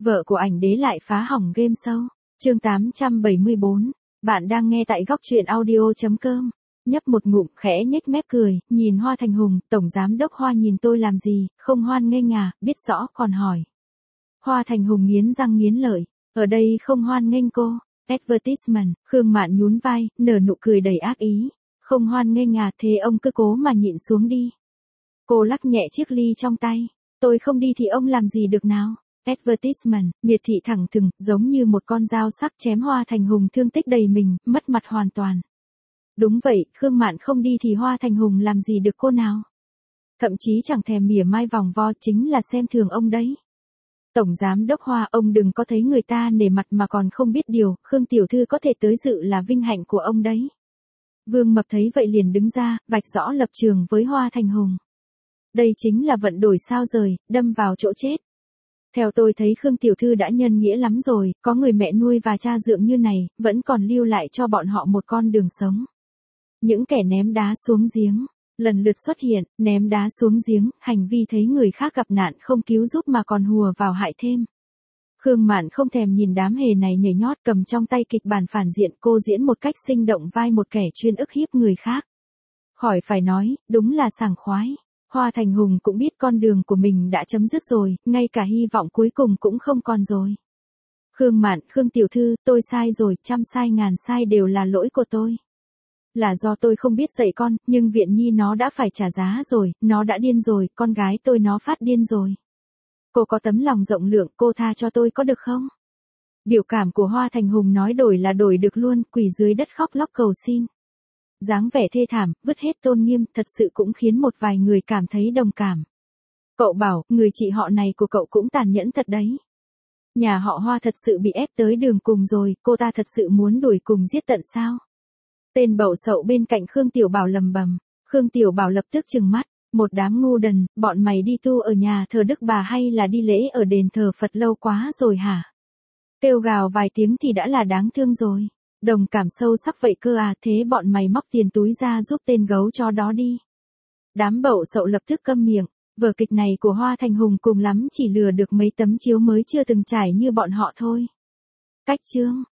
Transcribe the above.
Vợ của ảnh đế lại phá hỏng game show. Chương 874. Bạn đang nghe tại góc truyện audio.com. Nhấp một ngụm khẽ nhếch mép cười, nhìn Hoa Thành Hùng, tổng giám đốc Hoa nhìn tôi làm gì, không hoan nghênh à, biết rõ còn hỏi. Hoa Thành Hùng nghiến răng nghiến lợi, ở đây không hoan nghênh cô. Advertisement, Khương Mạn nhún vai, nở nụ cười đầy ác ý. Không hoan nghênh à, thế ông cứ cố mà nhịn xuống đi. Cô lắc nhẹ chiếc ly trong tay. Tôi không đi thì ông làm gì được nào. Advertisement, miệt thị thẳng thừng, giống như một con dao sắc chém Hoa Thành Hùng thương tích đầy mình, mất mặt hoàn toàn. Đúng vậy, Khương Mạn không đi thì Hoa Thành Hùng làm gì được cô nào. Thậm chí chẳng thèm mỉa mai vòng vo, chính là xem thường ông đấy. Tổng giám đốc Hoa, ông đừng có thấy người ta nể mặt mà còn không biết điều, Khương tiểu thư có thể tới dự là vinh hạnh của ông đấy. Vương Mập thấy vậy liền đứng ra, vạch rõ lập trường với Hoa Thành Hùng. Đây chính là vận đổi sao rời, đâm vào chỗ chết. Theo tôi thấy Khương tiểu thư đã nhân nghĩa lắm rồi, có người mẹ nuôi và cha dượng như này, vẫn còn lưu lại cho bọn họ một con đường sống. Những kẻ ném đá xuống giếng, lần lượt xuất hiện, ném đá xuống giếng, hành vi thấy người khác gặp nạn không cứu giúp mà còn hùa vào hại thêm. Khương Mạn không thèm nhìn đám hề này nhảy nhót, cầm trong tay kịch bản phản diện, cô diễn một cách sinh động vai một kẻ chuyên ức hiếp người khác. Khỏi phải nói, đúng là sảng khoái. Hoa Thành Hùng cũng biết con đường của mình đã chấm dứt rồi, ngay cả hy vọng cuối cùng cũng không còn rồi. Khương Mạn, Khương tiểu thư, tôi sai rồi, trăm sai ngàn sai đều là lỗi của tôi. Là do tôi không biết dạy con, nhưng Viện Nhi nó đã phải trả giá rồi, nó đã điên rồi, con gái tôi nó phát điên rồi. Cô có tấm lòng rộng lượng, cô tha cho tôi có được không? Biểu cảm của Hoa Thành Hùng nói đổi là đổi được luôn, quỳ dưới đất khóc lóc cầu xin. Dáng vẻ thê thảm, vứt hết tôn nghiêm, thật sự cũng khiến một vài người cảm thấy đồng cảm. Cậu bảo, người chị họ này của cậu cũng tàn nhẫn thật đấy. Nhà họ Hoa thật sự bị ép tới đường cùng rồi, cô ta thật sự muốn đuổi cùng giết tận sao? Tên bậu sậu bên cạnh Khương Tiểu Bảo lầm bầm. Khương Tiểu Bảo lập tức trừng mắt. Một đám ngu đần, bọn mày đi tu ở nhà thờ Đức Bà hay là đi lễ ở đền thờ Phật lâu quá rồi hả? Kêu gào vài tiếng thì đã là đáng thương rồi. Đồng cảm sâu sắc vậy cơ à, thế bọn mày móc tiền túi ra giúp tên gấu chó đó đi. Đám bậu sậu lập tức câm miệng. Vở kịch này của Hoa Thành Hùng cùng lắm chỉ lừa được mấy tấm chiếu mới chưa từng trải như bọn họ thôi. Cách chương.